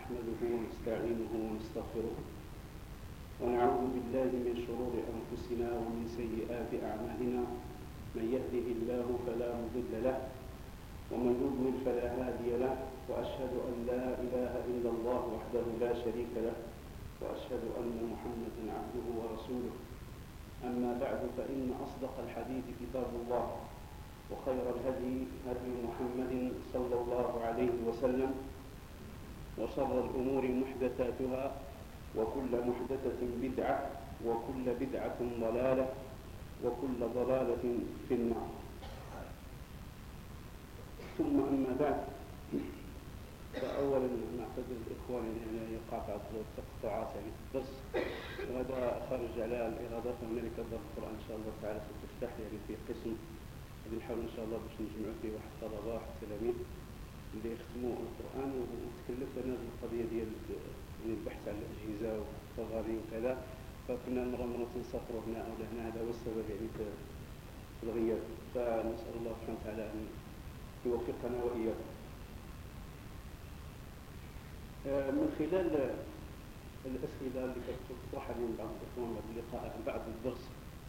نحمده ونستعينه ونستغفره ونعوذ بالله من شرور أنفسنا ومن سيئات أعمالنا. من يهده الله فلا مضل له ومن يضلل فلا هادي له، وأشهد أن لا إله إلا الله وحده لا شريك له، وأشهد أن محمدا عبده ورسوله. أما بعد، فإن أصدق الحديث كتاب الله، وخير الهدي هدي محمد صلى الله عليه وسلم، وشر الأمور محدثاتها، وكل محدثة بدعة، وكل بدعة ضلالة، وكل ضلالة في النار. ثم أما بعد، فأولا نعتذر الإخوان أن يقع بعض التقطعات في الدرس، وهذا خارج على الإرادة. فهنالك دار القرآن إن شاء الله تعالى ستفتح في قسم غادي نحاول إن شاء الله باش نجمعوا فيه واحد الطلبة واحد التلاميذ اللي يختموا القرآن. وتكلفت أنا القضية ديال البحث على الأجهزة والتغاري وكذا، فكنا مرة نسافروا هنا أو لهنا، هذا هو السبب في الغياب. فنسأل الله سبحانه وتعالى أن يوفقنا وإياكم. من خلال الأسئلة اللي كتطرح عليهم بعض الإخوان بعد اللقاء بعد الدرس،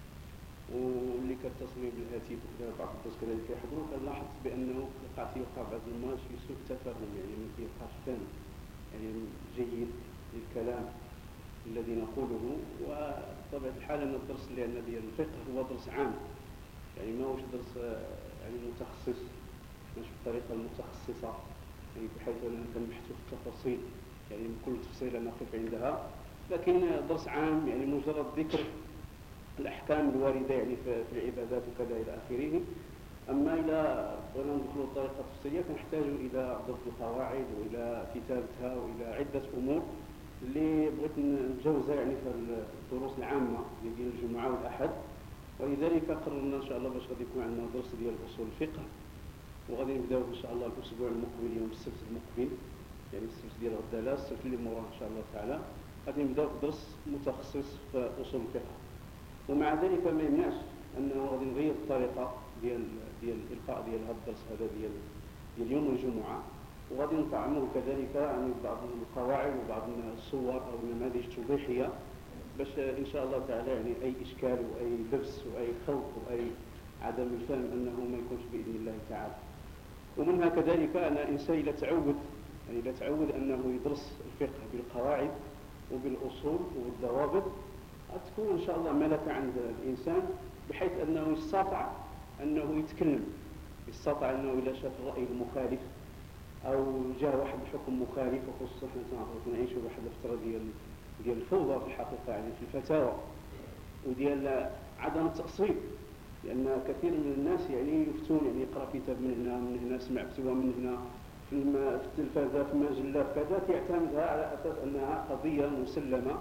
واللي كتصلوا بالهاتف وكذا بعض الدرس كذلك يحضروا، كنلاحظ بأنه يوقع بعض المرات في سوء تفاهم، يعني ما كيبقاش فهم يعني جيد للكلام الذي نقوله. وطبعا الحال أن الدرس اللي عندنا ديال الفقه هو درس عام، يعني ما هوش درس يعني متخصص، ماشي بالطريقة المتخصصة، يعني بحيث أننا كنبحثوا في التفاصيل، يعني كل تفصيلة نقف عندها، لكن درس عام يعني مجرد ذكر الأحكام الواردة يعني في العبادات وكذا إلى آخره. أما إلى بغينا ندخلوا بطريقة تفصيلية كنحتاج إلى ضبط القواعد وإلى كتابتها وإلى عدة أمور اللي بغيت نتجاوزها يعني في الدروس العامة اللي ديال الجمعة والأحد. ولذلك قررنا إن شاء الله باش غادي يكون عندنا درس ديال أصول الفقه، وغادي نبداو إن شاء الله الأسبوع المقبل يوم السبت المقبل، يعني السبت ديال غدا لا السبت اللي موراه إن شاء الله تعالى غادي نبداو بدرس متخصص في أصول الفقه. ومع ذلك ما يمنعش أنه غادي نغير الطريقة ديال الإلقاء ديال هذا الدرس هذا ديال يوم الجمعة، وغادي نطعمه كذلك يعني بعض القواعد وبعض الصور أو النماذج توضيحية، باش إن شاء الله تعالى يعني أي إشكال وأي لبس وأي خلط وأي عدم الفهم أنه ما يكونش بإذن الله تعالى. ومنها كذلك أن الإنسان إذا تعود أنه يدرس الفقه بالقواعد وبالأصول وبالضوابط، تكون إن شاء الله ملكة عند الإنسان، بحيث أنه يستطيع أنه يستطيع أنه إذا شاف الرأي المخالف أو جاء واحد الحكم مخالف، وخصوصا نحن نعيشوا واحد الفترة ديال الفوضى في الحقيقة يعني في الفتاوى وديال عدم التأصيل، لأن كثير من الناس يعني يفتون، يعني يقرأ كتاب من هنا سمع فتوى من هنا في التلفازة في مجلة كذا، يعتمدها على أساس أنها قضية مسلمة،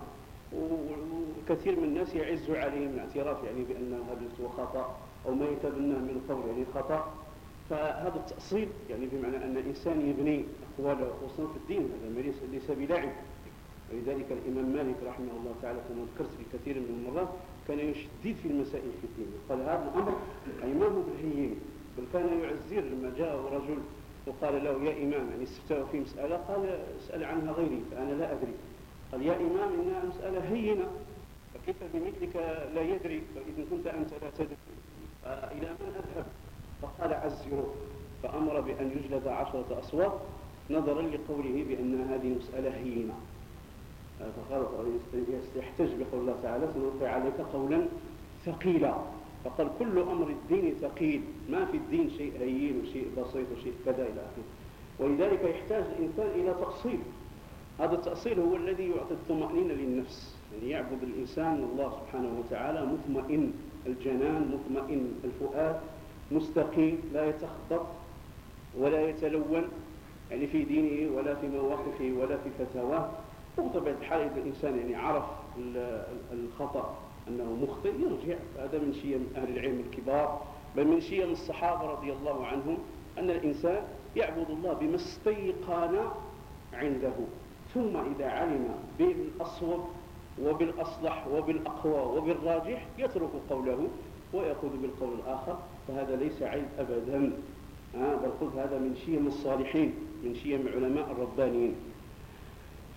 وكثير من الناس يعز عليهم الاعتراف يعني بأن هذا الفتوى خطأ أو ما يتبناه من القول يعني خطأ. فهذا التأصيل يعني بمعنى أن الإنسان يبني أقواله خصوصا في الدين، هذا ليس بلعب. ولذلك الإمام مالك رحمه الله تعالى كما ذكرت في كثير من المرات كان يشدد في المسائل في الدين، قال هذا الأمر أي ما هو بالهين، بل كان يعزر. لما جاءه رجل وقال له يا إمام يعني استفتاه في مسألة، قال اسأل عنها غيري فأنا لا أدري. قال يا إمام إنها مسألة هينة، فكيف بمثلك لا يدري؟ فإذا كنت أنت لا تدري إلى من أذهب؟ فقال عزروه، فأمر بأن يجلد 10 أصوات نظرا لقوله بأن هذه مسألة هينة. فقال يحتج بقول الله تعالى سنلقي عليك قولا ثقيلا. فقال كل أمر الدين ثقيل، ما في الدين شيء هين وشيء بسيط وشيء كذا إلى آخره. ولذلك يحتاج الإنسان إلى تأصيل. هذا التأصيل هو الذي يعطي الطمأنينة للنفس، يعني يعبد الإنسان الله سبحانه وتعالى مطمئن الجنان، مطمئن الفؤاد، مستقيم، لا يتخبط ولا يتلون يعني في دينه ولا في مواقفه ولا في فتاواه. وبطبيعة الحال إذا الإنسان يعني عرف الخطأ أنه مخطئ يرجع. هذا من شيم أهل العلم الكبار، بل من شيم الصحابة رضي الله عنهم، أن الإنسان يعبد الله بما استيقن عنده، ثم إذا علم بالأصوب وبالأصلح وبالأقوى وبالراجح يترك قوله ويأخذ بالقول الآخر. فهذا ليس عيب أبدا، بل قلت هذا من شيم الصالحين، من شيم علماء الربانيين.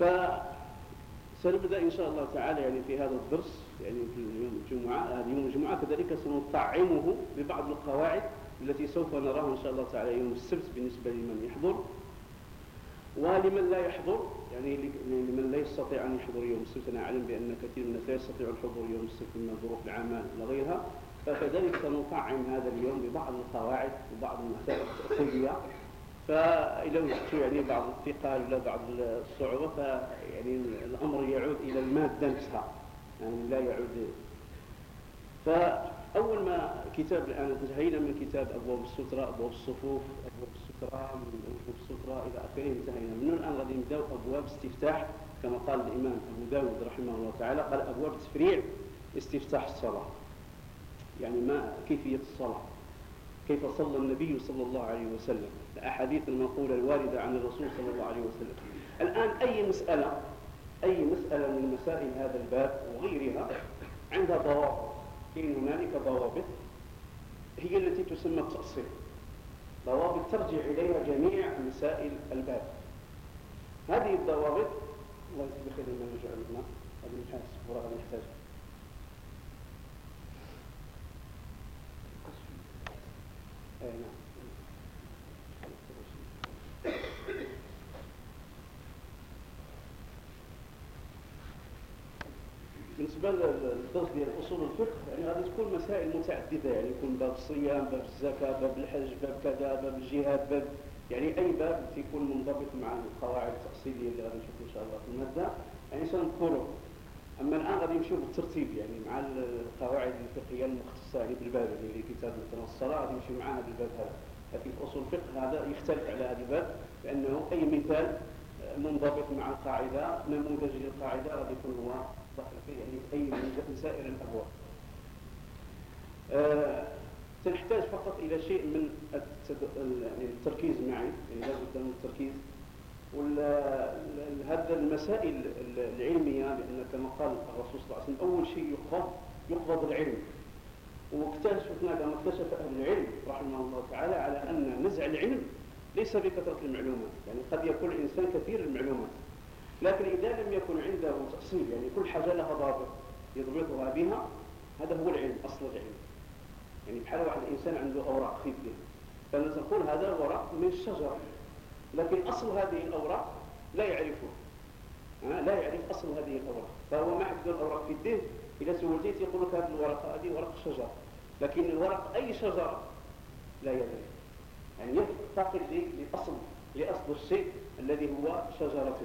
فسنبدأ إن شاء الله تعالى يعني في هذا الدرس يعني في يوم الجمعة، هذا يوم الجمعة كذلك سنطعمه ببعض القواعد التي سوف نراها إن شاء الله تعالى يوم السبت بالنسبة لمن يحضر، ولمن لا يحضر يعني لمن لا يستطيع أن يحضر يوم السبت. أنا أعلم بأن كثير من الناس لا يستطيعوا الحضور يوم السبت من ظروف العمل وغيرها، فكذلك سنطعم هذا اليوم ببعض القواعد وبعض المسائل التأصيلية، فإذا وجدت يعني بعض الثقل ولا بعض الصعوبة فيعني الأمر يعود إلى المادة نفسها يعني لا يعود. فأول ما كتاب الآن انتهينا من كتاب أبواب السترة، أبواب الصفوف، أبواب السترة، من أبواب السترة إلى آخره انتهينا منه. الآن غادي نبداو أبواب استفتاح كما قال الإمام أبو داود رحمه الله تعالى، قال أبواب تفريع استفتاح الصلاة، يعني ما كيفية الصلاة، كيف صلى النبي صلى الله عليه وسلم، الأحاديث المنقولة الواردة عن الرسول صلى الله عليه وسلم. الآن أي مسألة من مسائل هذا الباب وغيرها عندها ضوابط، إن هنالك ضوابط هي التي تسمى التأصيل، ضوابط ترجع إليها جميع مسائل الباب. هذه الضوابط الله يجزيك بخير ما نرجع لنا هذا الحاسب وراء نحتاج نعم. بالنسبة للدرس ديال أصول الفقه يعني غادي تكون مسائل متعددة، يعني يكون باب الصيام، باب الزكاة، باب الحج، باب كذا، باب الجهاد، باب يعني أي باب تيكون منضبط مع القواعد التأصيلية اللي غادي نشوفوا إن شاء الله في المادة يعني سنذكره. أما الآن غادي نمشيو بالترتيب يعني مع القواعد الفقهية المختصة يعني بالباب، يعني كتاب مثلا الصلاة غادي نمشيو معها بالباب هذا، لكن في أصول الفقه هذا يختلف على هذا الباب لأنه أي مثال منضبط مع القاعدة، نموذج للقاعدة غادي يكون هو داخل فيه يعني أي من سائر الأبواب. سنحتاج فقط إلى شيء من يعني التركيز معي، يعني لابد من التركيز. وهذا المسائل العلمية لأن كما قال الرسول صلى الله عليه وسلم أول شيء يقبض العلم، واكتشفنا كما اكتشف أهل العلم رحمه الله تعالى على أن نزع العلم ليس بكثرة المعلومات، يعني قد يكون الإنسان كثير المعلومات لكن إذا لم يكن عنده تأصيل يعني كل حاجة لها ضابط يضبطها بها، هذا هو العلم، أصل العلم. يعني بحال واحد الإنسان عنده أوراق في يده فنقول هذا ورق من الشجرة، لكن أصل هذه الأوراق لا يعرفه، لا يعرف أصل هذه الأوراق، فهو ما حد الأوراق في يده إذا سولتيه يقول لك هذه الورقة هذه ورق الشجرة، لكن الورق أي شجرة لا يدري، يعني يفتقد لأصل الشيء الذي هو شجرته.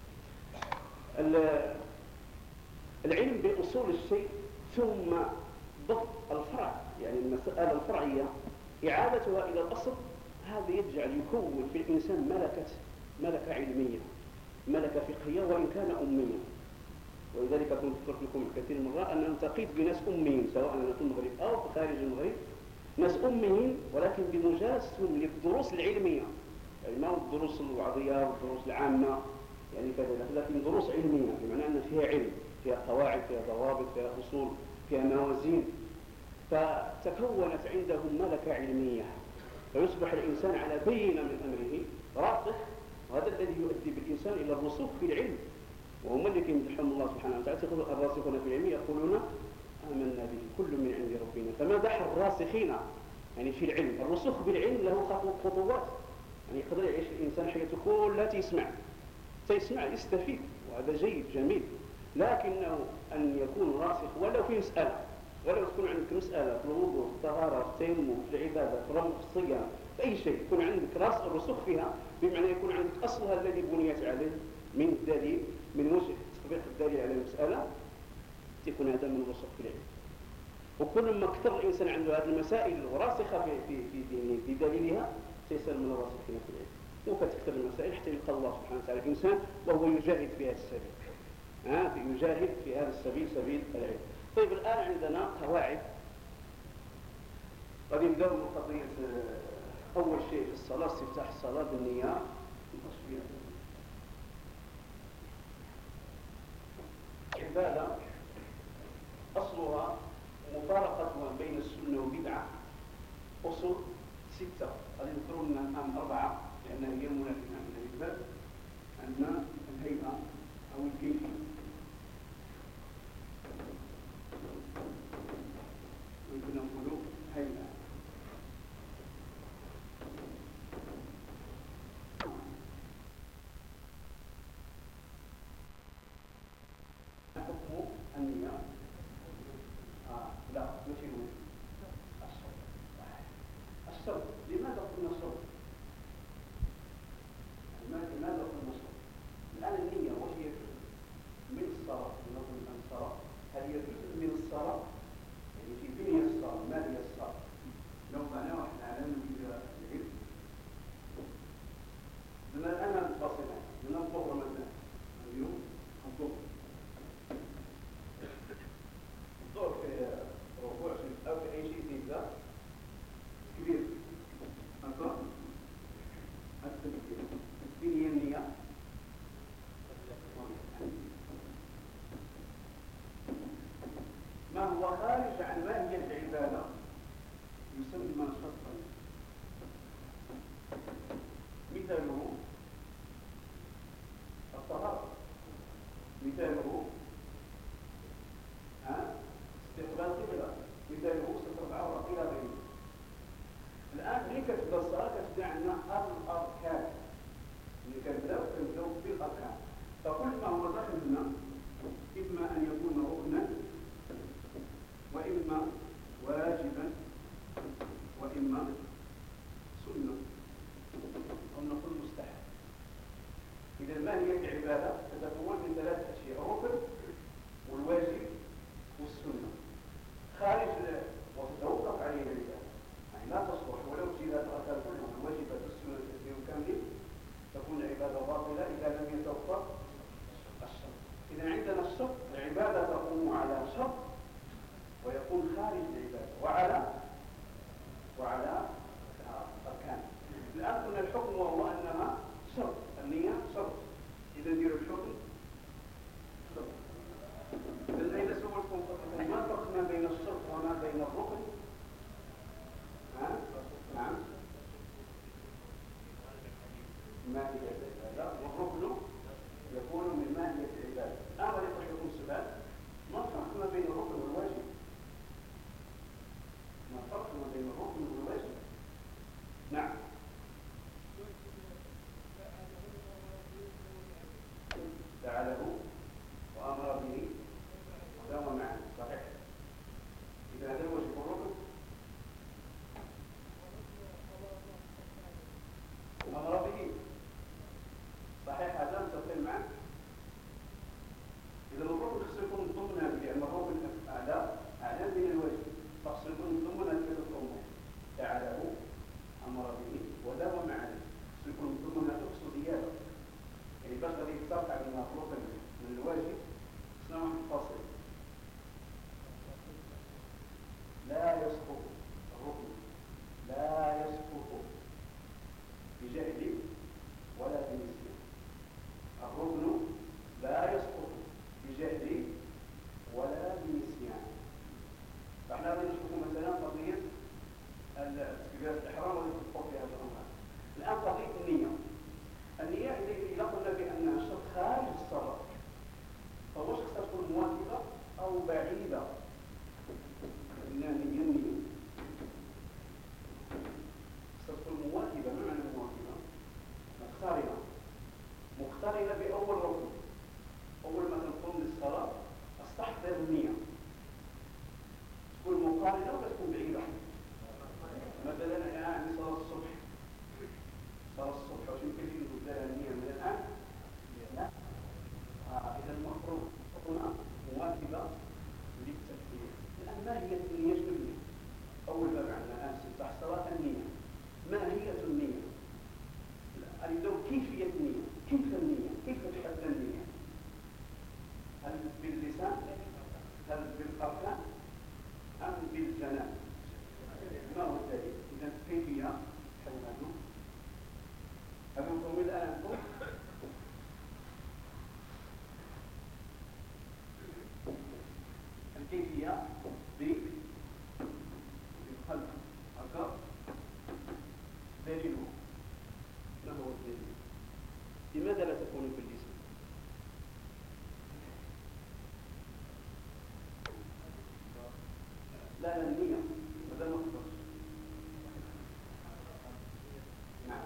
العلم بأصول الشيء ثم ضبط الفرع، يعني المسألة الفرعية إعادتها إلى الأصل، هذا يجعل يكون في الإنسان ملكة علمية، ملكة فقهية وإن كان أميا. ولذلك كنت ذكرت لكم كثير من المرات أن التقيت بناس أميين سواء أنا في المغرب أو في خارج المغرب، ناس أميين ولكن بمجالسهم للدروس العلمية، يعني ما هو الدروس الوعظية والدروس العامة يعني كذا، لكن دروس علمية بمعنى أن فيها علم، فيها قواعد، فيها ضوابط، فيها أصول، فيها موازين، فتكونت عندهم ملكة علمية، فيصبح الإنسان على بينة من أمره راسخ، وهذا الذي يؤدي بالإنسان إلى الرسوخ في العلم. وهم اللي كيمدحهم الله سبحانه وتعالى يقول الراسخون في العلم يقولون آمنا به كل من عند ربنا، فمدح الراسخين يعني في العلم. الرسوخ بالعلم له خطوات، يعني يقدر يعيش الإنسان حياته كلها تسمع يستفيد وهذا جيد جميل، لكنه أن يكون راسخ ولو في مسألة، ولو تكون عندك مسألة في الوضوء، في الطهارة، في التيمم، في العبادة، في الرمي، في الصيام، في أي شيء يكون عندك الرسوخ فيها، بمعنى يكون عندك أصلها الذي بنيت عليه من الدليل، من وجه تطبيق الدليل على المسألة، يكون هذا من الرسوخ في العلم. وكل ما كثر الإنسان عنده هذه المسائل الراسخة في دليلها سيصير من الراسخين في العلم، وكتكثر المسائل حتى يلقى الله سبحانه وتعالى الإنسان وهو يجاهد في هذا السبيل، يجاهد في هذا السبيل، سبيل العلم. طيب الآن عندنا قواعد، غادي نبداو من قضية أول شيء في الصلاة، استفتاح الصلاة بالنية. عبادة أصلها مفارقة بين السنة والبدعة، أصول 6 غادي نذكروا لنا الآن 4 لأنها هي منافسة عندنا الباب. عندنا الهيئة العبادة تتكون من 3 أشياء: الركن والواجب والسنة. خارج وتتوقف عليه العبادة، يعني لا تصلح ولو جئت الأركان كلها الواجبات والسنة تسليم كامل، تكون العبادة باطلة إذا لم يتوفر الشرط. إذا عندنا الشرط العبادة تقوم على شرط ويكون خارج العبادة وعلى أركان. الآن قلنا الحكم وهو أنها شرط، النية شرط. إذا ندير الحكم شرط. إذا أين سولتكم ما الفرق ما بين الشرط وما بين الركن؟ نعم، ماهية العبادة، والركن يكون من ماهية العبادة. الآن يطرح لكم سؤال: ما الفرق ما بين الركن والواجب؟ ما الفرق ما بين الركن والواجب؟ نعم، فعله وأمر به وداوم معه، صحيح. إذا هذا الواجب الركن أمر به، صحيح، هذا متفق معه. إذا الركن خصو يكون ضمنها، لأن الركن أعلى من الواجب، فخصو يكون ضمنها 3 أمور: فعله، أمر به، وداوم معه. خصو يكون ضمنها تقصد زيادة، يعني باش غادي يتفق على الركن من الواجب خصنا واحد الفاصل: لا يسقط الركن، لا يسقط بجهل ولا بنسيان. الركن لا يسقط بجهل ولا بنسيان. فاحنا غادي نشوفوا مثلا قضيه تكبيره الاحرام والتي تدخل فيها الامر. الان قضيه النيه اذا قلنا بانها شرط خارج الصلاه، فواش خصها تكون مواكبه او بعيده؟ النيه خصها تكون مواكبه. ما معنى مواكبه؟ مقترنه باول ركن. اول ما تقوم للصلاه استحضر النيه، تكون مقارنه ولا تكون بعيده؟ مثلا انا عندي صلاه الصبح واش يمكن لي ندير لها النيه من الان؟ لا. اذا المفروض تكون مواكبه للتكبير. الان ما هي النيه؟ شنو هي؟ اول باب عندنا الان استفتاح الصلاه النيه. ما هي النيه؟ نبداو كيفيه النيه. كيف النيه؟ كيف تحدد النيه؟ هل باللسان؟ هل بالاركان؟ ام بالجنان؟ ما هو الدليل؟ اذا كيفيه حددوا أمامكم الآن الكيفية بالقلب. هكا دليله. ما هو الدليل؟ لماذا لا تكون باللسان؟ لا النية هذا ما خطرش. نعم،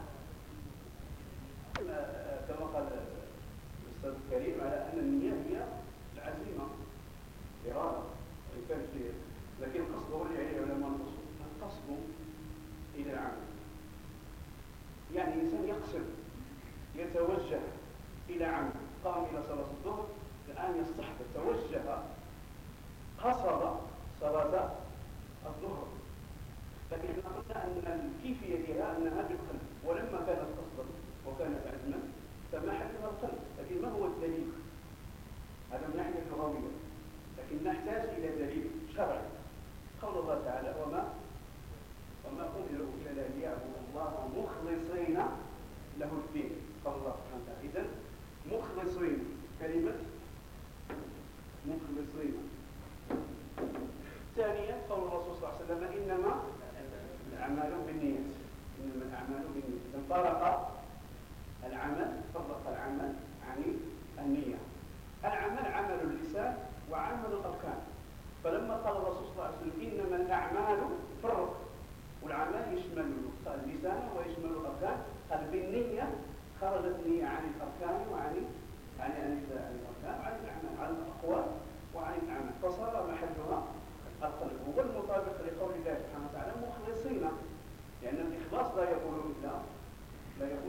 كما قال الأستاذ الكريم على أن النية هي العزيمة، إرادة، وإنكار شيء. لكن القصد هو اللي عليه علماء الأصول، القصد إلى العمل. يعني الإنسان يقصد، يتوجه إلى عمل. قام إلى صلاة الظهر، الآن يستحضر، توجه، قصد صلاة الظهر. لكن احنا قلنا أن الكيفية ديالها أنها بالقلب، ولما كانت قصدا وكانت عزما فما حدثها القلب. لكن ما هو الدليل؟ هذا من ناحية اللغوية، لكن نحتاج إلى دليل شرعي. قول الله تعالى: وما أمروا إلا ليعبدوا الله مخلصين له الدين. قال الله سبحانه وتعالى: إذن مخلصين، كلمة مخلصين. ثانيا قول الرسول صلى الله عليه وسلم: إنما الأعمال بالنيات. إنما الأعمال بالنيات. فرق العمل عن النية. العمل عمل اللسان وعمل الأركان. فلما قال الرسول صلى الله عليه وسلم: إنما الأعمال، فرق، والعمل يشمل اللسان ويشمل الأركان. قال بالنية خرجت النية عن الأركان وعن الأركان وعن الأعمال، عن الأقوال وعن الأعمال، فصار محلها القلب. هو المطابق لقول الله سبحانه وتعالى: مخلصين، لأن الإخلاص لا يكون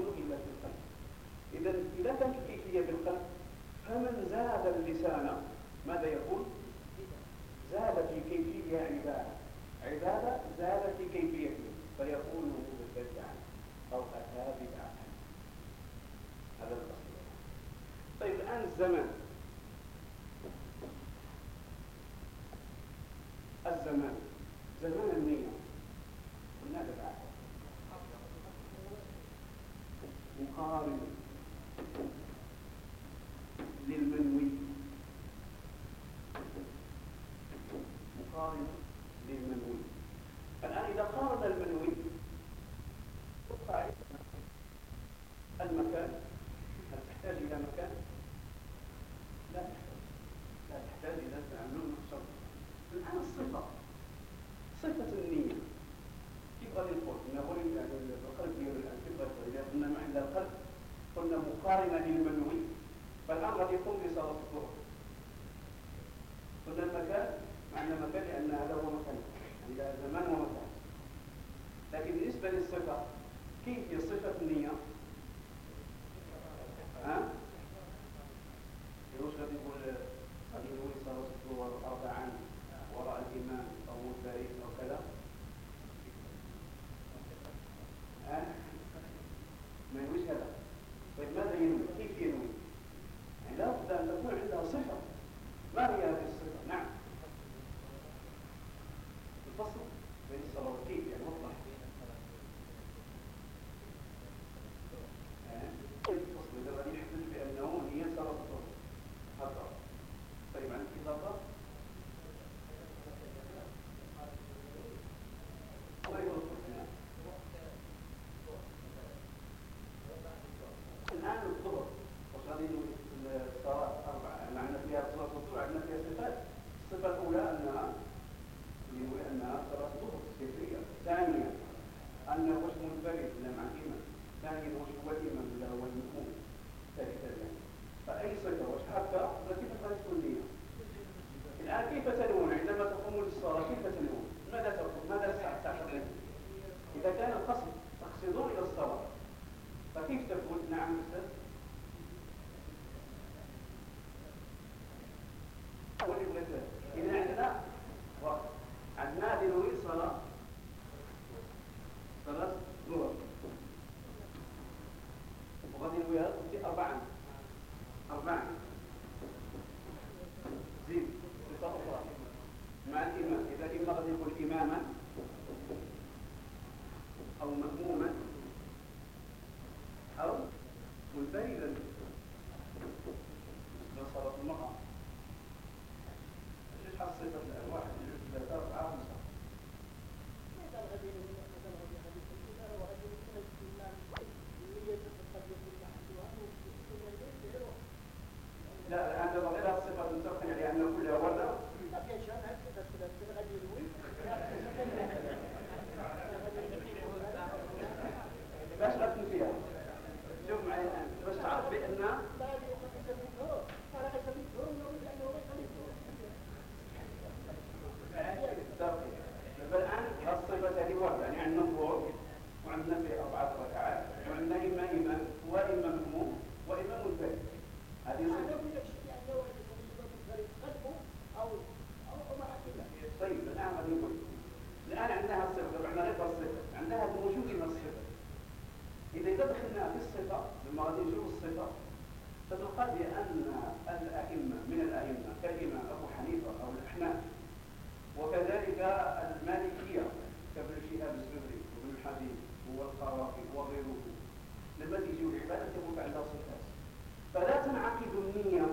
الآن الزمان زمان النية هناك بعد مقارن للمنوي الآن إذا قارن المنوي المكان هل تحتاج إلى مكان؟ لا تحتاج إلى تعلم شرط. الآن صفة النية كيف غادي نقول؟ نقول يعني القلب ديال الآن كيف غادي إذا قلنا ما عند القلب قلنا مقارنة للمنوي فالآن غادي يقوم بصلاة الظهر. قلنا المكان معنى مكان لأن هذا هو مكان يعني زمان ومكان. لكن بالنسبة للصفة كيف هي صفة النية؟ واش غادي يقول غادي يقول صلاة الظهر أربعا وراء الإمام أو منفرد أو كذا؟ ما ينويش هذا. طيب ماذا ينوي؟ كيف ينوي؟ يعني لا بد أن تكون عندها صفة. ما هي هذه الصفة؟ نعم الفصل بين الصلاة كيف يعني وضح. الفصل إذا غادي يحدد بأنه هي صلاة الظهر هذا. طيب عندك إضافة؟ الآن الظهر وغادي الصلاة أربعة عندنا فيها صلاة الظهر عندنا فيها صفات. الصفة الأولى أنها صلاة الظهر سرية. ثانيا أنه واش منفرد ولا مع الإمام. ثانيا واش هو الإمام ولا هو المأموم. ثالثا فأي صفة واش حتى كيف غادي تكون نية؟ الآن كيف تنوون عندما تقومون للصلاة؟ كيف تنوون؟ ماذا تقول؟ ماذا تعتقدون؟ إذا كان القصد تقصدون إلى الصلاة فكيف تقول؟ نعم أستاذ. إذا عندنا ننوي صلاة ظهر وغادي ننويها أربعا زيد صفة أخرى مع الإمام. إذا الإمام غادي يقول إماما أو مأموما أو منفردا لصلاة المقام. ايش حصل صفة؟ 1 2 3 4 5. لا الآن لو غير الصفة تنتقل يعني أن كلها ولا باش غتكون فيها. شوف معي الآن باش تعرف بأن الآن الصفة هذه واحدة يعني عندنا الظهر وعندنا فيه 4 ركعات وعندنا إما إمام وإما مأموم وإما منفرد. هذه صفة. طيب الآن غادي نقول الآن عندنا الصفة عندنا غير الصفة عندها موجود من الصفة. إذا دخلنا في الصفة لما غادي نشوف الصفة فتلقى بأن الأئمة من الأئمة كالإمام أبو حنيفة أو الأحناف وكذلك المالكية كابن شهاب الزهري وابن الحديث والقرافي وغيره لما تجيو العبادة تكون عندها صفات. فلا تنعقد النية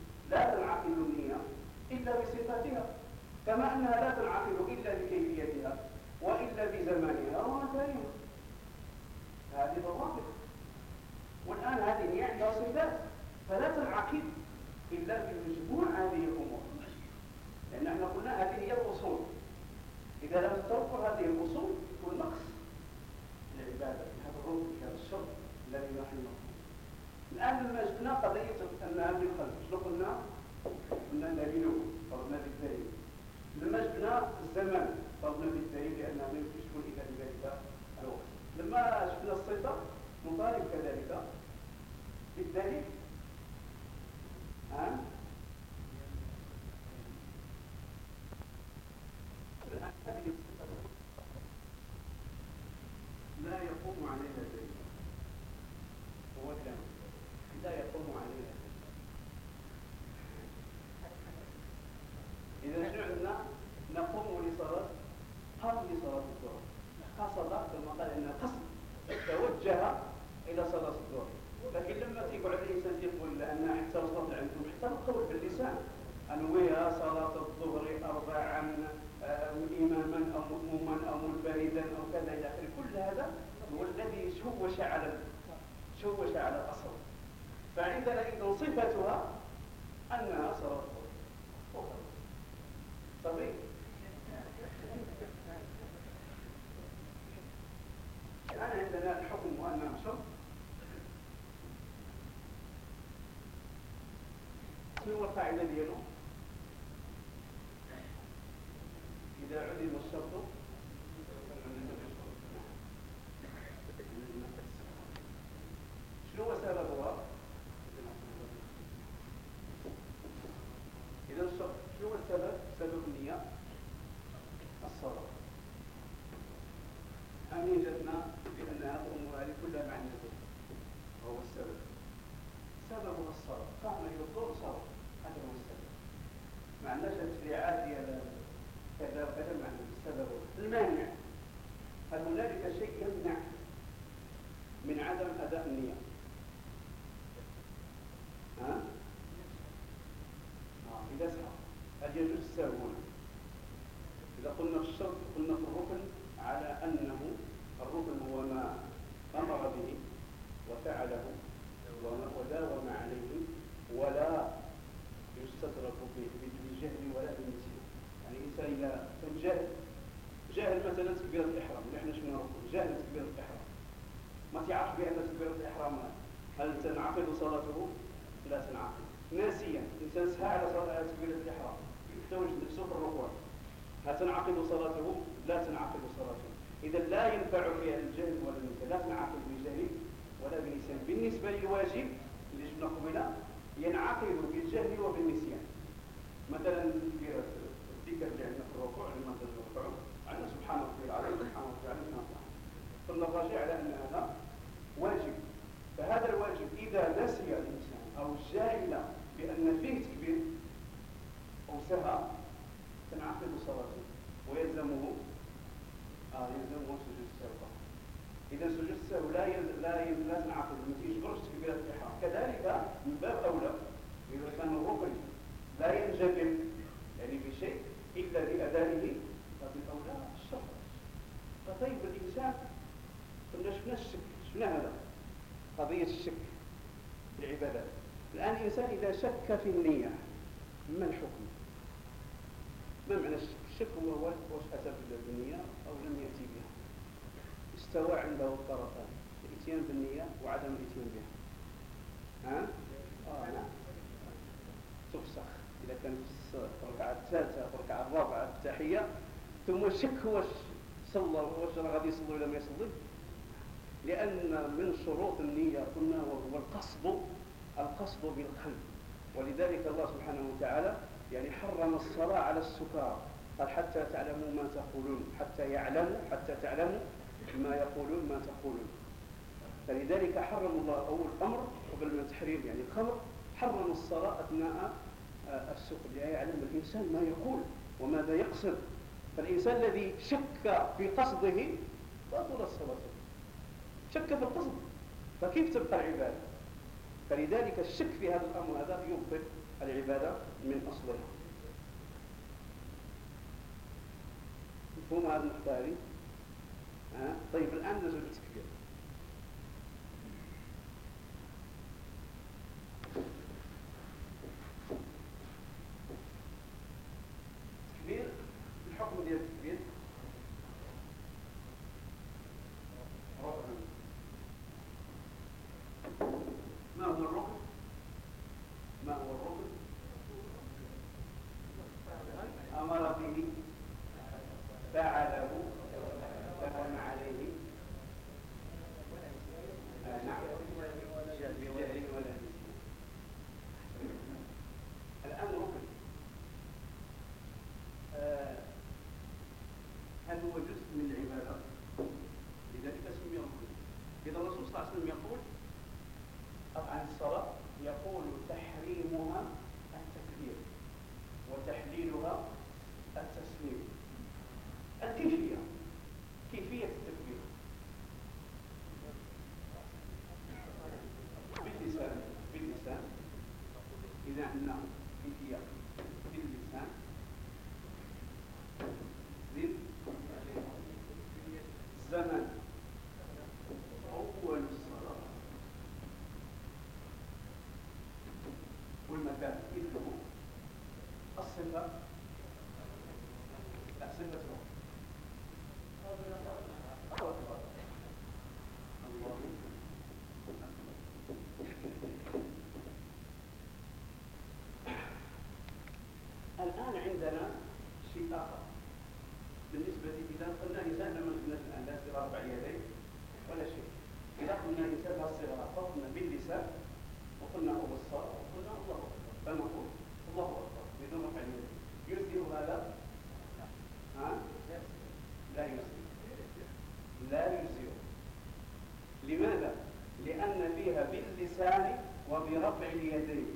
إلا بصفاتها كما أنها لا تنعقد إلا بكيفيتها وإلا بزمانها ومكانها. هذه ضوابط. والآن هذه النية عندها صفات فلا تنعقد إلا بمجموع هذه الأمور. لأن احنا قلنا هذه هي الأصول. إذا لم تتوفر هذه الأصول يكون نقص العبادة في هذا الركن في هذا الشرط الذي نحن نقول. الآن لما جبنا قضية أنها بالقلب شنو قلنا؟ قلنا دليله فرضنا بالدليل. لما جبنا الزمان فرضنا بالدليل لأنها ما يمكنش تكون إلا بذلك الوقت. لما جبنا الصفة نطالب كذلك بالدليل. لا يقوم عليها دليل. هو كلام لا يقوم عليها دليل. صفتها أنها صلاة طبيعي. الآن عندنا الحكم أنها شرط. شنو هو القاعدة ديالو؟ إذا علم الشرط شنو هو سببها؟ إذا الشرط شنو هو السبب؟ سبب النية الصلاة. أميزتنا بأن هذه الأمور هذه كلها مع النبي وهو السبب. سببها الصلاة. قام يقول صلاة، هذا هو السبب. ما عندناش التشريعات ديال كذا وكذا، مع السبب. المانع، هل هنالك شيء يمنع من عدم أداء النية؟ إذا سهى هل يجوز السهو هنا؟ إذا قلنا في الشرط قلنا في الركن على أنه الركن هو ما أمر به وفعله وداوم عليه ولا يستدرك بالجهل ولا بالنسيان. يعني الإنسان إذا كان جاهل مثلا تكبيرة الإحرام، نحن شنو نقول؟ جاهل تكبيرة الإحرام، ما تعرف بأن تكبيرة الإحرام هل تنعقد صلاته؟ لا تنعقد. ناسيا إنسان سهى على صلاة تكبيرة الإحرام، يتوجد نفسه في الركوع، هل تنعقد صلاته؟ لا تنعقد صلاته. إذا لا ينفع فيها الجهل ولا النسيان، لا تنعقد بالجهل ولا بالنسيان. بالنسبة للواجب اللي شفنا قبيله ينعقد بالجهل وبالنسيان. مثلا الذكر اللي عندنا في الركوع لما تركع عندنا سبحان ربي العظيم سبحان ربي العظيم، قلنا الراجع على أن هذا واجب. فهذا الواجب إذا نسي الإنسان أو جاهل بأن فيه تكبير أو سهى تنعقد صلاته ويلزمه سجود السهو. إذا سجود السهو لا تنعقد، ما تيجبرش تكبيرة الإحرام. كذلك من باب أولى إذا كان الركن لا ينجبر يعني بشيء إلا لأدائه، فبالأولى الشرط. فطيب الإنسان كنا شفنا الشك، شفنا هذا قضية الشك في العبادات. الآن الإنسان إذا شك في النية ما الحكم؟ ما معنى الشك؟ الشك هو واش أتى بالنية أو لم يأتي بها. استوى عنده الطرفان، الإتيان بالنية وعدم الإتيان بها. نعم. تفسخ إذا كان في الركعة الثالثة أو الركعة الرابعة التحية ثم شك واش صلى واش غادي يصلي ولا ما يصلي، لأن من شروط النية قلنا وهو القصد بالقلب. ولذلك الله سبحانه وتعالى يعني حرم الصلاة على السكارى، قال حتى تعلموا ما تقولون، حتى تعلموا ما يقولون ما تقولون. فلذلك حرم الله أول أمر قبل من تحريم يعني الخمر، حرم الصلاة أثناء السكر ليعلم الإنسان ما يقول وماذا يقصد. فالإنسان الذي شك في قصده باطلت صلاته، شك في القصد، فكيف تبقى العبادة؟ فلذلك الشك في هذا الأمر هذا يبطل العبادة من أصلها. مفهوم هذا النقطة هذه؟ طيب الآن نزل التكبير. الحكم ديال التكبير ما هو الركن؟ أمر به فعله دخل عليه. نعم بجهل ولا نسيان. الآن ركن هل هو جزء من العبادة؟ لذلك سمي ركن. إذا الرسول صلى الله عليه وسلم يقول عن الصلاة يقول تحريمها التكبير وتحليلها التسليم. كيفية التكبير باللسان. إذا عندنا كيفية باللسان الزمن أول الصلاة والمكان مثله. الصفة لا صفته الآن عندنا شيء آخر بالنسبة إذا قلنا إنسان لما قلنا الآن لا صغار ربع يدين ولا شيء. إذا قلنا إنسان هالصغار قمنا باللسان وقلنا هو الصلاة وقلنا الله أكبر فنقول الله أكبر بدون رفع اليدين يجزئ هذا؟ لا يجزئ. لا يجزئ. لماذا؟ لأن فيها باللسان وبرفع اليدين.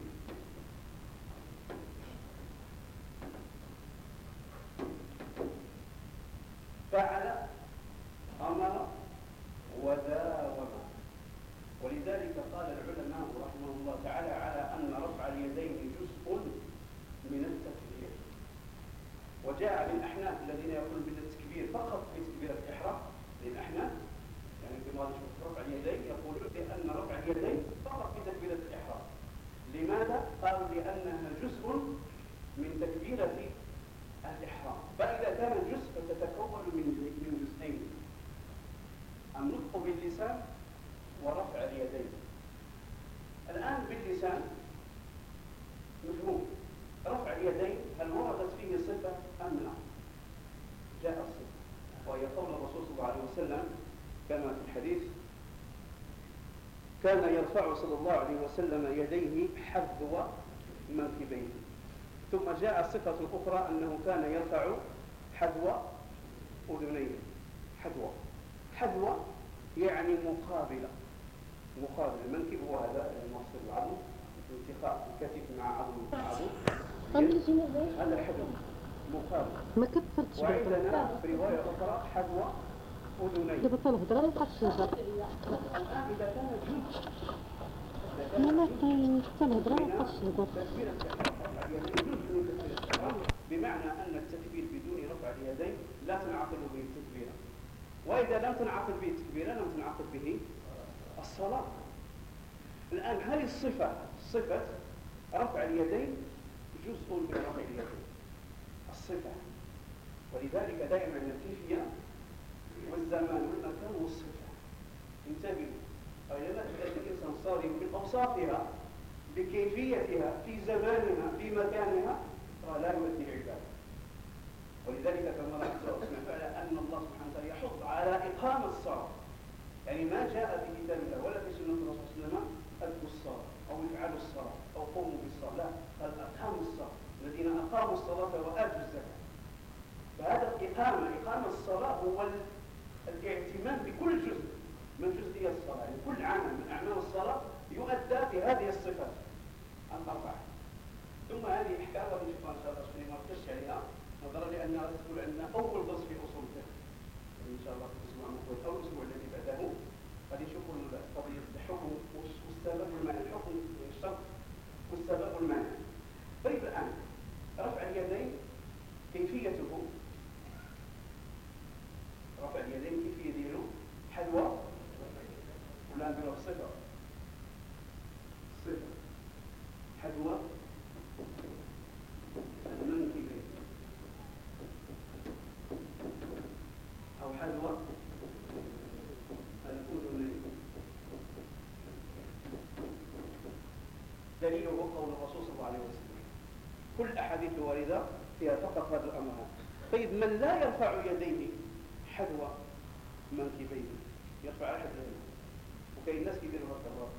فعل أمر وداوم. ولذلك قال العلماء رحمه الله تعالى على أن رفع اليدين جزء من التكبير. وجاء بالأحناف الذين يقولون بالتكبير فقط في تكبيرة الإحرام للأحناف يعني في ماذا رفع اليدين يقولون بأن رفع اليدين فقط في تكبيرة الإحرام. لماذا؟ قالوا لأنها جزء من تكبيرة الإحرام. فإذا كان جزء فتتكون من جزئين النطق باللسان ورفع اليدين. الآن باللسان مفهوم رفع اليدين هل وردت فيه صفة أم لا؟ جاء الصفة وهي قول الرسول صلى الله عليه وسلم كما في الحديث كان يرفع صلى الله عليه وسلم يديه حذو منكبيه. ثم جاء الصفة الأخرى أنه كان يرفع حذو أذنيه. حذو يعني مقابل المنكب هو هذا المفصل العظم انتخاء الكتف مع عظم هذا حذو مقابل. ما كثرتش وعندنا في رواية أخرى حذو أذنيه. دابا تنهضر غير بقات تنهضر. إذا كان جزء لا تنهضر غير بقات تنهضر. بمعنى أن التكبير بدون رفع اليدين لا تنعقد به التكبيرة. وإذا لم تنعقد به التكبيرة لم تنعقد به الصلاة. الآن هذه صفة رفع اليدين جزء من رفع اليدين الصفة. ولذلك دائما الكيفية والزمان والمكان والصفة انتبهوا. أيضا إذا الإنسان صارم بأوصافها بكيفيتها في زمانها في مكانها لا يؤدي العبادة. ولذلك كما رأيت فعل أن الله سبحانه وتعالى يحض على إقامة الصلاة. يعني ما جاء في كتاب الله ولا في سنة الرسول صلى الله عليه وسلم أدوا الصلاة أو افعلوا الصلاة أو قوموا بالصلاة، لا قال أقاموا الصلاة الذين أقاموا الصلاة وآتوا الزكاة. فهذا إقامة الصلاة هو الاهتمام بكل جزء من جزئية الصلاة. يعني كل عمل من أعمال الصلاة يؤدى بهذه الصفات الأربعة. ثم هذه إحكام ونشوفها إن شاء الله عشان ما نركزش عليها نظرا لأنها تقول عندنا أول درس في أصول الفقه إن شاء الله في الأسبوع المقبل أو الأسبوع الذي بعده غادي نشوفوا قضية الحكم والسبب والمعنى. الحكم الشرط والسبب والمعنى. طيب الآن رفع اليدين كيفيته رفع اليدين كيفية ديالو حذو ولا نديرو صفة حذو المنكبين أو حذو الأذنين. دليله قول الرسول صلى الله عليه وسلم. كل الأحاديث الواردة فيها فقط هذا الأمر. طيب من لا يرفع يديه حذو منكبيه يرفع على حد يديه. وكاين الناس كيديروا هكا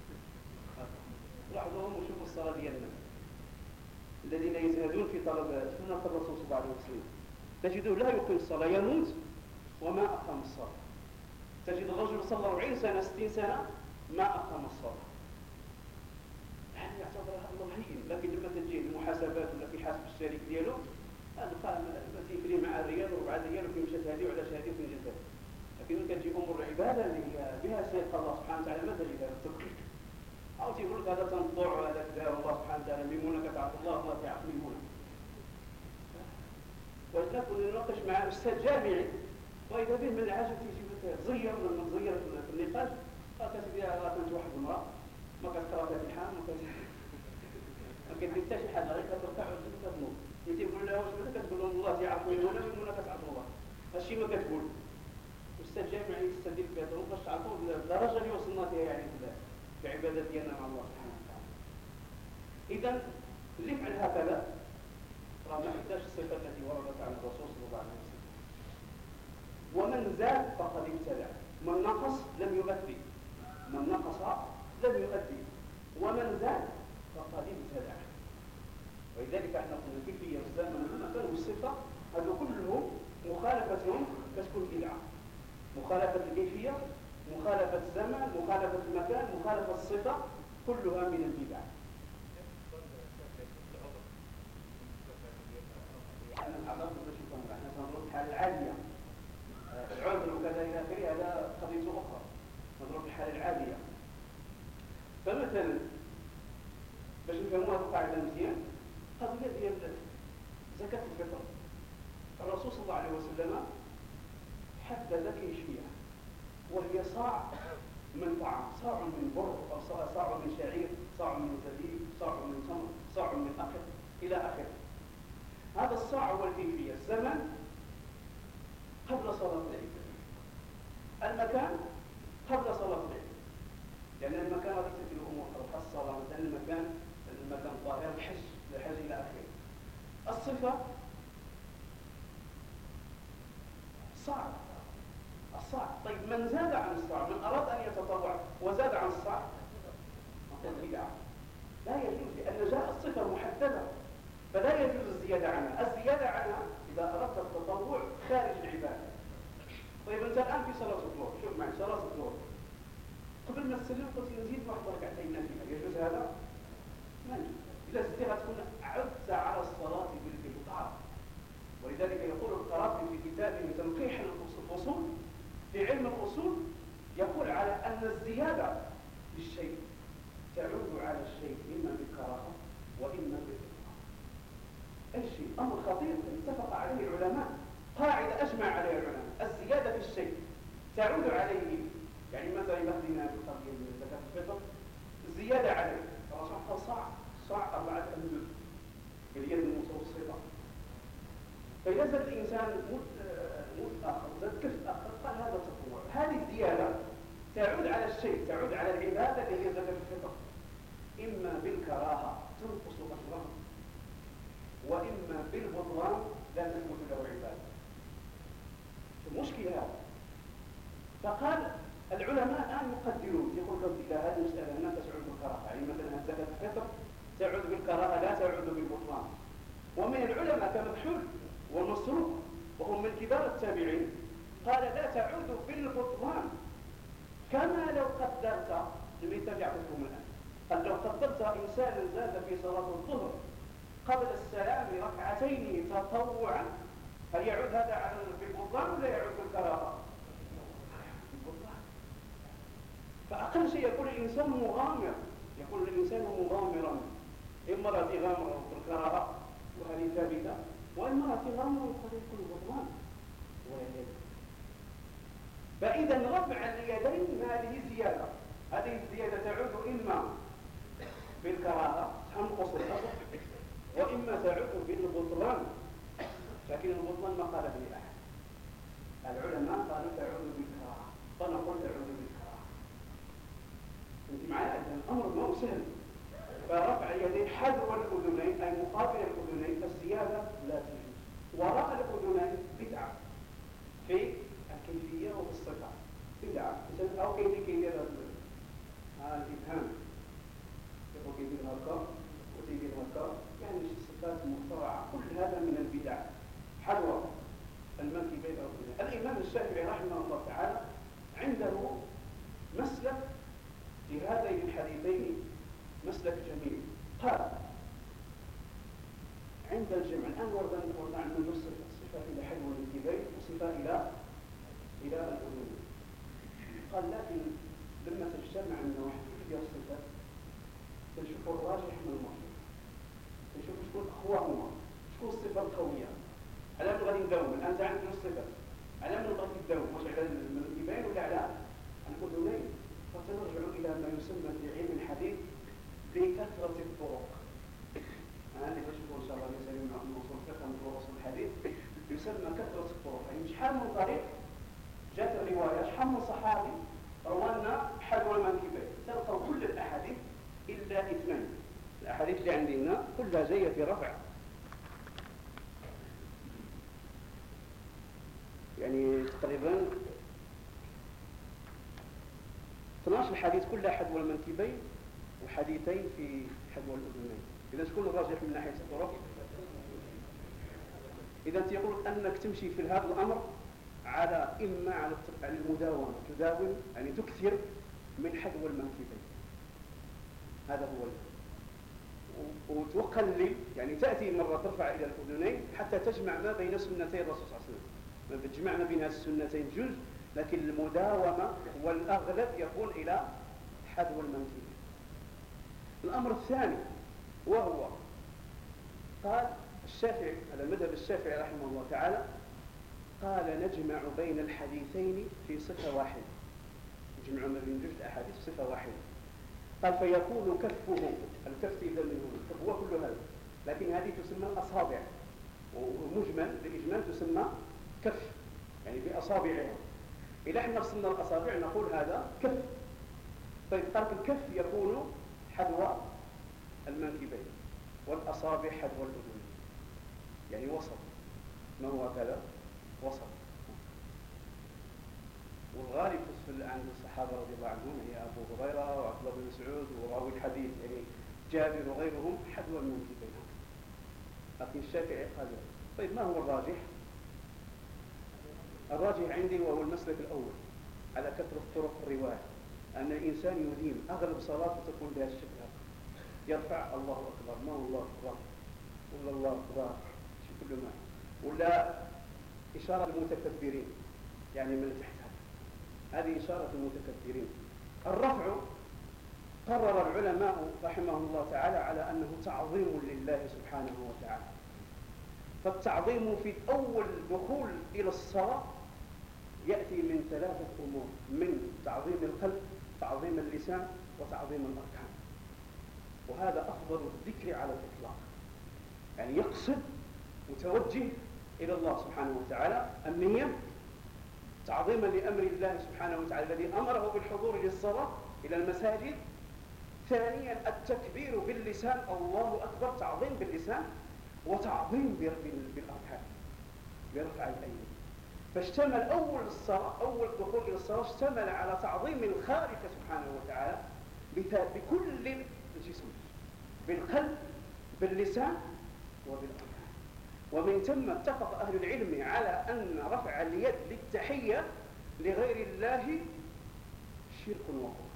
لاحظوهم وشوفوا الصلاة ديالنا الذين يزهدون في طلب سنة الرسول صلى الله عليه وسلم تجده لا يقيم الصلاة يموت وما أقام الصلاة. تجد الرجل صلى 40 سنة 60 سنة ما أقام الصلاة. هذا يعتبر أمر هين. لكن لما تجي المحاسبات ولا في حاسب الشريك ديالو هذا قال تيفري مع الرياض وربع ديالو في مشات هذه وعلاش هذه في مشات هذه. لكن ملي كتجي أمور العبادة اللي بها سيلقى الله سبحانه وتعالى ما تجدها التدقيق. أو تيقول لك هذا تنطوع وهذا كذا الله سبحانه وتعالى ميمونة كتعرف الله تعرف ميمونة. ولكن نناقش مع أستاذ جامعي وإذا به من العجب تيجي زير لما تزير في النقاش كتبيها راه كانت واحد المرأة ما كتقرا فاتحة ما حتى شي حاجه غير كتركع وتنوض انت تقول لها واش بغيتي كتقول لهم الله يعرفوا من هنا من هنا كتعرف الله هادشي ما كتقول الاستاذ جامعي يستدل بهذا باش تعرفوا الدرجه اللي وصلنا فيها يعني في العباده ديالنا مع الله سبحانه وتعالى. اذا اللي فعل هكذا راه ما حداش الصفه التي وردت عن الرسول صلى الله عليه وسلم. ومن زاد فقد ابتدع، من نقص لم يؤدي، من نقص لم يؤدي، ومن زاد فقد ابتدع. ولذلك احنا قلنا الكيفيه والزمن والمكان والصفه هذو كلهم مخالفتهم كتكون بدعه. مخالفه الكيفيه، مخالفه الزمن، مخالفه المكان، مخالفه الصفه، كلها من البدع. احنا نعرف باش يكون احنا كنضرب الحاله العاديه العذر وكذا الى اخره، هذا قضيه اخرى. نضرب الحاله العاديه. فمثلا باش نفهموا هذه القاعده مزيان، قضيه ديال زكاه الفطر الرسول صلى الله عليه وسلم حدد كيفيه، وهي صاع من طعام، صاع من بر او صاع من شعير، صاع من زبيب، صاع من تمر، صاع من اخر الى اخره. هذا الصاع هو الكيفيه، الزمن قبل صلاه العيد، المكان قبل صلاه العيد، لان المكان غادي تاتي الامور خاصه الصلاه مثلا المكان ظاهر الحج الى اخره. الصفه صاع، الصاع. طيب من زاد عن الصاع، من اراد ان يتطوع وزاد عن الصاع فقد بدعه، لا يجوز، لان جاء الصفه محدده فلا يجوز الزياده عنها. الزياده عنها اذا اردت التطوع خارج العباده. طيب انت الان في صلاه الظهر، شوف معي صلاه الظهر، قبل ما تسلم قلت نزيد واحد ركعتين نافله، يجوز هذا؟ ما يجوز. اذا زدتها تكون عدت على الصلاه بالابطال. ولذلك يقول القرافي في كتابه تنقيح الفصول في علم الاصول، يقول على ان الزياده للشيء تعود على الشيء اما بالكراهه واما بالابطال. اي شيء امر خطير اتفق عليه العلماء، قاعده اجمع عليها العلماء، الزياده في الشيء تعود عليه. يعني مثلا يخدمنا في قضيه زكاه الفطر، الزياده عليه الرسول قال صاع 4 أمداد باليد المتوسطه. فإذا زاد الإنسان مد آخر، زاد كف آخر، قال هذا تطوع. هذه الزيادة تعود على الشيء، تعود على العبادة اللي هي زكاة الفطر، إما بالكراهة تنقص أجرها، وإما بالبطلان لا تثبت له عبادة. المشكلة هذا. فقال العلماء الآن يقدرون، يقول لك إلى هذه المسألة أنها تسعود بالكراهة، يعني مثلا زكاة الفطر تعود بالكراهة لا تعود بالبطلان. ومن العلماء كمكحول ومسروق وهم من كبار التابعين قال لا تعود بالبطلان، كما لو قدرت، المثال يعطيكم الآن، قال لو قدرت إنسانا زاد في صلاة الظهر قبل السلام ركعتين تطوعا، هل يعود هذا على بالبطلان ولا يعود بالكراهة؟ بالبطلان. فأقل شيء يقول الإنسان مغامر، يقول الإنسان مغامرا، إما التي غامر بالكراهة وهذه ثابتة، وإما غامر قد يكون بطلان ولا يد. فإذا رفع اليدين هذه زيادة، هذه الزيادة تعود إما بالكراهة تنقص الأجر، وإما تعود بالبطلان، لكن البطلان ما قال به أحد. العلماء قالوا تعود بالكراهة، فنقول تعود بالكراهة. أنت معي؟ الأمر ما هو سهل. فرفع اليدين حذو الأذنين أي مقابل الأذنين الزيادة لا تجوز، وراء الأذنين بدعة في الكيفية وفي الصفة، بدعة. أو كيف يدير الإبهام، يقول كيدير هكا وتيدير هكا، يعني صفات مخترعة، كل هذا من البدع. حذو المنكبين أو الأذنين. الإمام الشافعي رحمه الله تعالى عنده مسلك لهذين الحديثين، مسلك جميل. قال عند الجمع الآن ورد أن نقول عن نص صفة إلى حذو المنكبين وصفة إلى الأذنين. قال لكن لما تجتمع عندنا واحد في الصفات تنشوف الراجح من المرجوح، تنشوف شكون أقواهما، شكون الصفة القوية. على من غادي نداوم الآن؟ أنت عندك الصفات، على من غادي تداوم؟ واش على المنكبين ولا على الأذنين؟ فترجع إلى ما يسمى في علم الحديث بكثرة الطرق. يسمى كثرة الطرق. يعني شحال من طريق جاءت الرواية، شحال من صحابي روانا حذو المنكبين، تلقوا كل الأحاديث إلا 2. الأحاديث اللي عندنا كلها جاية في رفع، يعني تقريبا 12 حديث كلها حذو المنكبين وحديثين في حذو الأذنين. إذا شكون الراجح من ناحية الطرق؟ إذا يقول أنك تمشي في هذا الأمر على إما على المداومة، تداوم يعني تكثر من حذو المنكبين، هذا هو وتقلل، يعني تأتي مرة ترفع إلى الأذنين حتى تجمع ما بين سنتي الرسول صلى الله عليه وسلم، ما بتجمع ما بين السنتين جزء، لكن المداومة والأغلب يكون إلى حذو المنكبين. الأمر الثاني وهو قال الشافعي على مذهب الشافعي رحمه الله تعالى، قال نجمع بين الحديثين في صفة واحدة، نجمع ما بين جزء الأحاديث صفة واحدة. قال فيكون كفه، الكف إذا منه هو كل هذا، لكن هذه تسمى الأصابع، ومجمل بالإجمال تسمى كف، يعني بأصابعها. إذا احنا فصلنا الأصابع نقول هذا كف. طيب قال الكف يكون حذو المنكبين والأصابع حذو الأذنين، يعني وسط، ما هو كذا وسط. والغالب عند الصحابة رضي الله عنهم هي أبو هريرة وعبد الله بن مسعود وراوي الحديث يعني جابر وغيرهم حذو المنكبين، لكن الشافعي قال طيب ما هو الراجح؟ الراجح عندي وهو المسلك الأول على كثرة طرق الرواية، أن الإنسان يدين أغلب صلاته تكون بهذا الشكل، يرفع الله أكبر، ما الله أكبر ولا الله أكبر شيء كله ما، ولا إشارة المتكبرين يعني من تحتها، هذه إشارة المتكبرين. الرفع قرر العلماء رحمهم الله تعالى على أنه تعظيم لله سبحانه وتعالى. فالتعظيم في أول دخول إلى الصلاة يأتي من 3 أمور، من تعظيم القلب، تعظيم اللسان، وتعظيم الأركان. وهذا أفضل الذكر على الإطلاق، يعني يقصد متوجه إلى الله سبحانه وتعالى، النية تعظيما لأمر الله سبحانه وتعالى الذي أمره بالحضور للصلاة إلى المساجد. ثانيا التكبير باللسان، الله أكبر، تعظيم باللسان، وتعظيم بالأركان برفع الأيدي. فاشتمل أول الصلاة، أول دخول إلى الصلاة اشتمل على تعظيم الخالق سبحانه وتعالى بكل الجسم، بالقلب باللسان وبالأركان. ومن ثم اتفق أهل العلم على أن رفع اليد للتحية لغير الله شرك وكفر.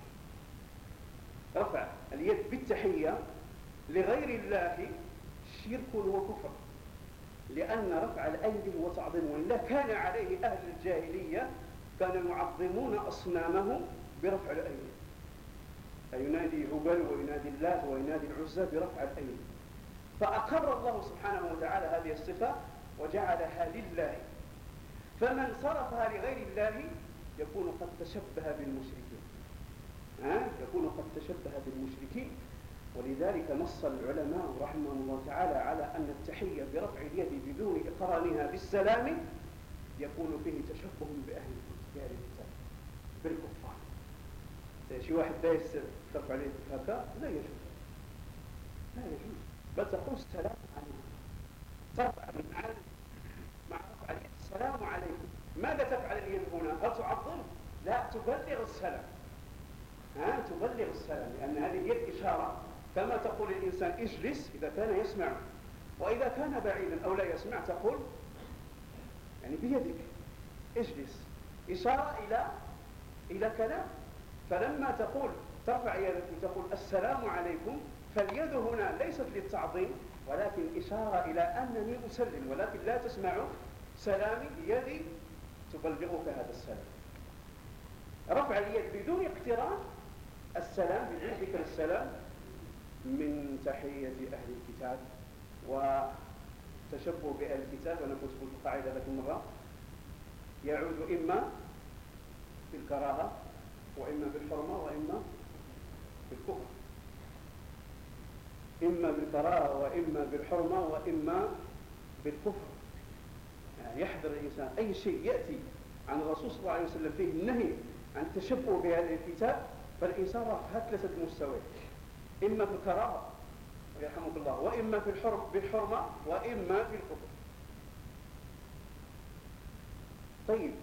رفع اليد بالتحية لغير الله شرك وكفر، لأن رفع الأيدي هو تعظيم، ولله كان عليه أهل الجاهلية كانوا يعظمون أصنامهم برفع الأيدي، فينادي هبل وينادي الله وينادي العزى برفع الأيدي. فأقر الله سبحانه وتعالى هذه الصفة وجعلها لله، فمن صرفها لغير الله يكون قد تشبه بالمشركين، يكون قد تشبه بالمشركين. ولذلك نص العلماء رحمهم الله تعالى على أن التحية برفع اليد بدون إقرانها بالسلام يكون فيه تشبه بأهل الكتاب بالكفار. شي واحد لا ترفع اليد هكذا لا يجوز، لا يجوز، بل تقول السلام عليكم، ترفع من عالم مع رفع اليد السلام عليكم. ماذا تفعل اليد هنا؟ هل تعظم؟ لا، تبلغ السلام، تبلغ السلام، لأن هذه اليد إشارة، كما تقول الإنسان اجلس إذا كان يسمع، وإذا كان بعيدا أو لا يسمع تقول يعني بيدك اجلس، إشارة إلى كلام. فلما تقول ترفع يدك وتقول السلام عليكم، فاليد هنا ليست للتعظيم ولكن إشارة إلى أنني أسلم، ولكن لا تسمع سلامي، يدي تبلغك هذا السلام. رفع اليد بدون اقتران السلام، بدون ذكر السلام، من تحية أهل الكتاب وتشبه بأهل الكتاب. أنا كنت قلت قاعدة لكم مرة، يعود إما بالكراهة وإما بالحرمة وإما بالكفر، إما بالكراهة وإما بالحرمة وإما بالكفر. يحذر الإنسان أي شيء يأتي عن الرسول صلى الله عليه وسلم فيه النهي عن التشبه بهذا الكتاب، فالإنسان راه في ثلاثة مستويات: إما في الكراهة يرحمك الله، وإما في بالحرمة، وإما في الكفر. طيب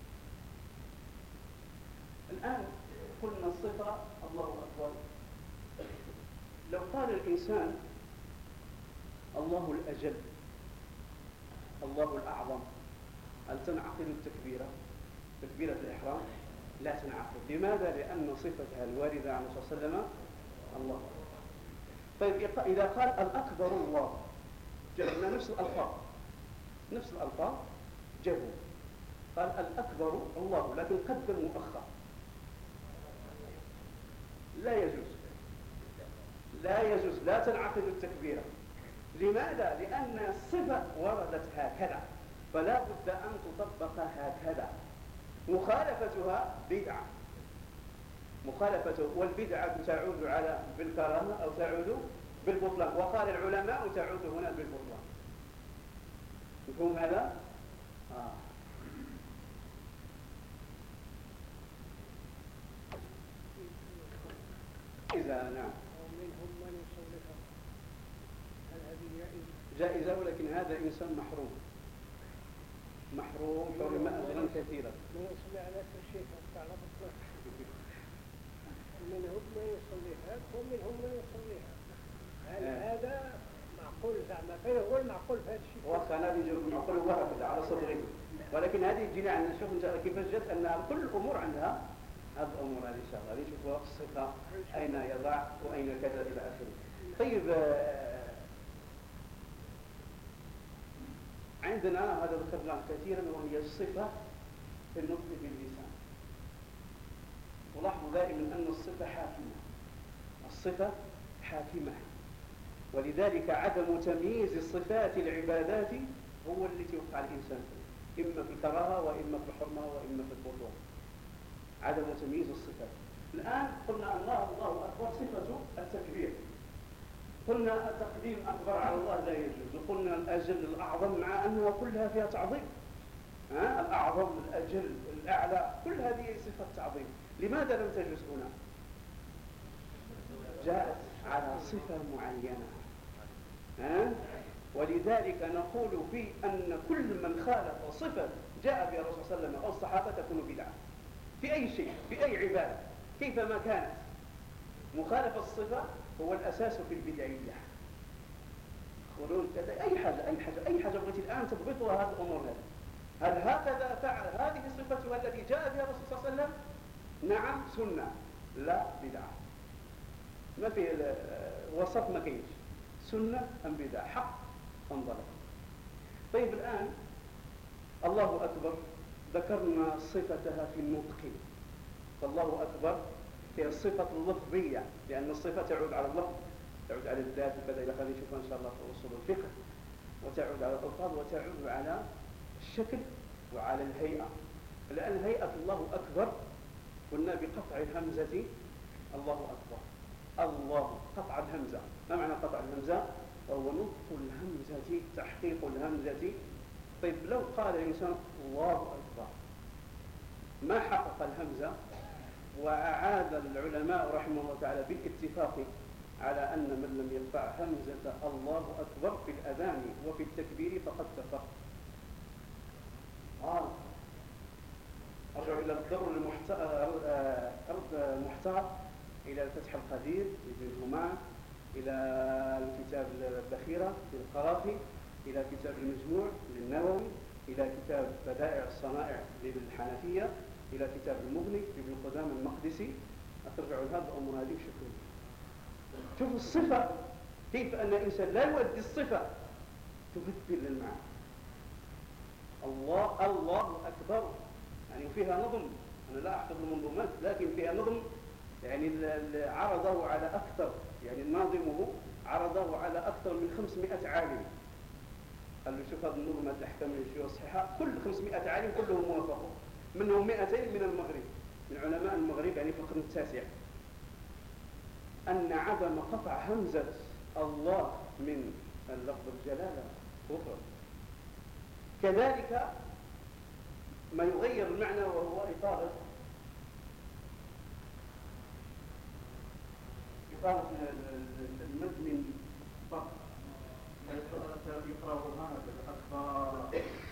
الآن قلنا الصفة الله أكبر. لو قال الإنسان الله الأجل، الله الأعظم، هل تنعقد التكبيرة، تكبيرة الإحرام؟ لا تنعقد. لماذا؟ لأن صفتها الواردة عن الرسول صلى الله عليه وسلم الله. طيب إذا قال الأكبر الله، جبنا نفس الألفاظ جابوا، قال الأكبر الله لكن قدم مؤخر، لا يجوز، لا تنعقد التكبيرة. لماذا؟ لأن الصفة وردت هكذا، فلا بد أن تطبق هكذا. مخالفتها بدعة، والبدعة تعود على بالكرامة أو تعود بالبطلان، وقال العلماء تعود هنا بالبطلان. مفهوم هذا؟ إذا نعم ومنهم من يصلها، هل هذه جائزة، ولكن هذا إنسان محروم حرم أجرا كثيرا. ما يصلي على الشيخ على بطلان، منهم من يصليها ومنهم من يصليها. هل هذا معقول؟ زعما فين هو المعقول في هذا الشيء؟ واخا انا اللي معقول هو هكذا على صدري، ولكن هذه تجينا عندنا. شوف انت كيفاش جات ان كل الامور عندها هذه الامور هذه ان شاء الله غادي نشوفوا الصفه اين يضع واين كذا الى اخره. طيب عندنا هذا ذكرناه كثيرا، وهي الصفه في النطق باللسان. ولاحظوا دائما ان الصفه حاكمه، ولذلك عدم تمييز صفات العبادات هو التي يوقع الإنسان فيه، إما في الكراهة وإما في الحرمة وإما في البطلان. عدم تمييز الصفات. الآن قلنا الله أكبر صفة التكبير، قلنا التقديم أكبر على الله لا يجوز، وقلنا الأجل الأعظم مع أنها كلها فيها تعظيم. الأعظم، الأجل، الأعلى، كل هذه صفة تعظيم. لماذا لم تجوز هنا؟ جاءت على صفة معينة. ولذلك نقول في أن كل من خالف صفة جاء بها الرسول صلى الله عليه وسلم أو الصحابة تكون بدعة في أي شيء، في أي عبادة، كيفما كانت. مخالفة الصفة هو الأساس في البدعية. يقولون أي حاجة بغيتي الآن تضبطها هذه الأمور. هل هكذا فعل؟ هذه صفتها التي جاء بها الرسول صلى الله عليه وسلم؟ نعم سنة، لا بدعة. ما في وسط، ما كاينش سنة أم بدعة، حق أم ضلال. طيب الآن الله أكبر ذكرنا صفتها في النطق، فالله أكبر هي الصفة اللفظية، لأن الصفة تعود على اللفظ، تعود على الذات وكذا إلى آخره، نشوفها إن شاء الله في أصول الفقه، وتعود على الألفاظ، وتعود على الشكل وعلى الهيئة. الآن هيئة الله أكبر قلنا بقطع الهمزة، الله أكبر، الله قطع الهمزة. ما معنى قطع الهمزة؟ وهو نطق الهمزة، تحقيق الهمزة. طيب لو قال الإنسان الله أكبر ما حقق الهمزة، وأعاد العلماء رحمه الله تعالى بالاتفاق على أن من لم يقطع همزة الله أكبر في الأذان وفي التكبير فقد كفر. أرجع إلى الدر المحتار، إلى الفتح القدير لابن همام، إلى الكتاب الذخيرة للقرافي، إلى كتاب المجموع للنووي، إلى كتاب بدائع الصنائع لابن الحنفية، إلى كتاب المغني لابن قدامة المقدسي. أترجعوا لهذه الأمور هذه بشكل. شوفوا الصفة، كيف أن الإنسان لا يؤدي الصفة تبدل للمعنى. الله أكبر، يعني فيها نظم. أنا لا أحفظ المنظومات، لكن فيها نظم، يعني عرضه على أكثر، يعني ناظمه عرضه على أكثر من 500 عالم. قال له شوف هذه النظمات الأحكام الشيوعية الصحيحة، كل 500 عالم كلهم موافقون، منهم 200 من المغرب، من علماء المغرب، يعني في القرن التاسع، أن عدم قطع همزة الله من اللفظ الجلالة كفر. كذلك ما يغير المعنى وهو إطالة المد من فقط يقرأ هذا أكبر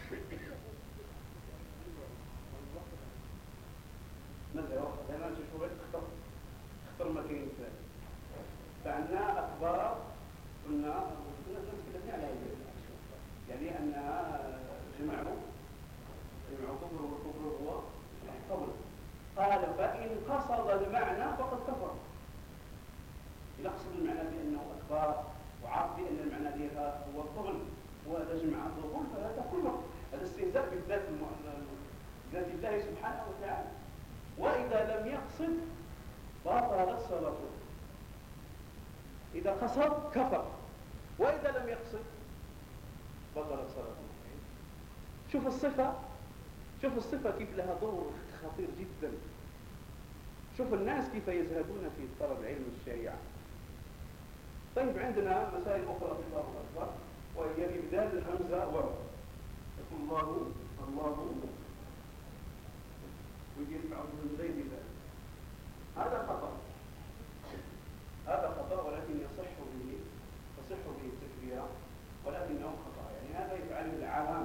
ماذا يوقف أنا نشوف اختر مكين ثاني فعندنا أكبر قلنا نتكلم على هذا يعني أن جمعوا كفر والكفر هو قول قال فإن قصد المعنى فقد كفر يقصد المعنى بأنه أكبر وعرف بأن المعنى لها هو الطغل وتجمع الظهور فهذا كله هذا استهزاء بالذات ذات الله سبحانه وتعالى وإذا لم يقصد بطلت صلاته إذا قصد كفر وإذا لم يقصد بطلت صلاته شوف الصفة كيف لها دور خطير جدا شوف الناس كيف يزهدون في طلب العلم الشريعة طيب عندنا مسائل أخرى في الله أكبر وهي إبدال الهمزة واو يقول الله ويجي بعض من زي ذلك هذا خطأ ولكن تصح به التكبيرة ولكنه خطأ يعني هذا يفعله العوام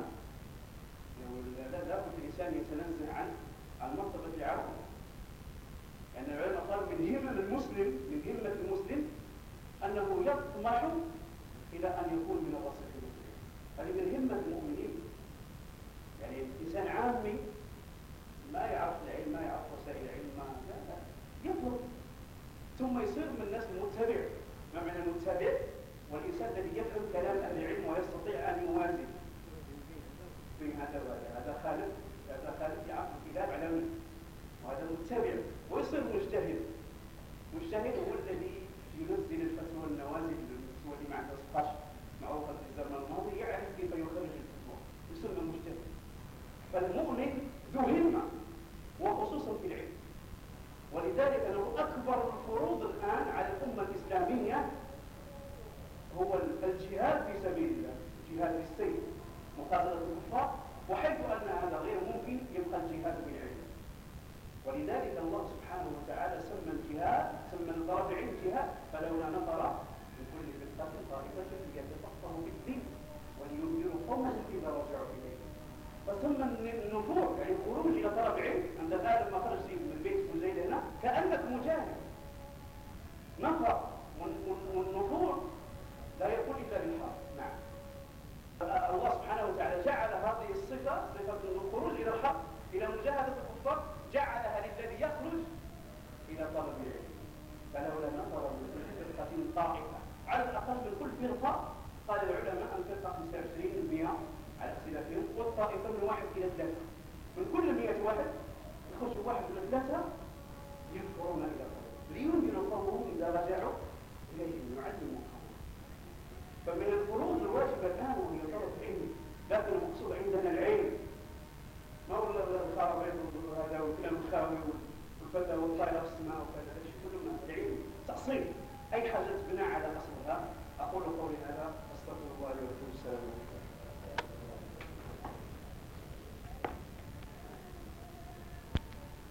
يعني لا بد الإنسان يتنزه عن مرتبة العوام يعني العلماء قالوا من همة المسلم أنه يطمح إلى أن يكون من الراسخين في العلم هذه من همة المؤمنين يعني إنسان عامي ما يعرف العلم ما يعرف وسائل العلم لا يطلب ثم يصير من الناس المتبع ما معنى المتبع والإنسان الذي يفهم كلام أهل العلم ويستطيع أن يوازن بين هذا خالد يعرف الكتاب على منه وهذا متبع ويصير مجتهد هو الذي ينزل الفتوى النوازل الفتوى اللي مع 16 معروفة في الزمن الماضي يعرف كيف يخرج الفتوى يسمى مجتهد فالمؤمن ذو همة وخصوصا في العلم ولذلك أنه أكبر الفروض الآن على الأمة الإسلامية هو الجهاد في سبيل الله جهاد السيف مقابلة الكفار وحيث أن هذا غير ممكن يبقى الجهاد بالعلم ولذلك الله سبحانه وتعالى سمى الطرفين جهاد فلولا نفر من كل فرقة طائفة ليتفقهوا في الدين ولينذروا قومهم إذا رجعوا إليه فسمى النفور يعني الخروج إلى طرف علم عند الآن لما خرج من البيت وزيد هنا كأنك مجاهد نفر والنفور لا يكون إلا بالحق نعم الله سبحانه وتعالى جعل هذه الصفة صفة الخروج إلى الحق إلى مجاهدة الكفار جعلها للذي يخرج إلى طلب العلم فلولا نفر من كل فرقة طائفة على الأقل من كل فرقة قال العلماء الفرقة 25% على اختلافهم والطائفة من 1 إلى 3 من كل 100 واحد يخرج 1 إلى 3 ينفرون إلى طلب لينذروا قومهم إذا رجعوا إليهم يعلموا فمن الفروض الواجبة الآن وهي طلب العلم لكن المقصود عندنا العلم ما هو الخاوي هذا وكلام الخاوي والفتى والطائرة في السماء وكذا كله من العلم تأصيل أي حاجة تبنى على أصلها أقول قولي هذا أستغفر الله لي ولكم السلام عليكم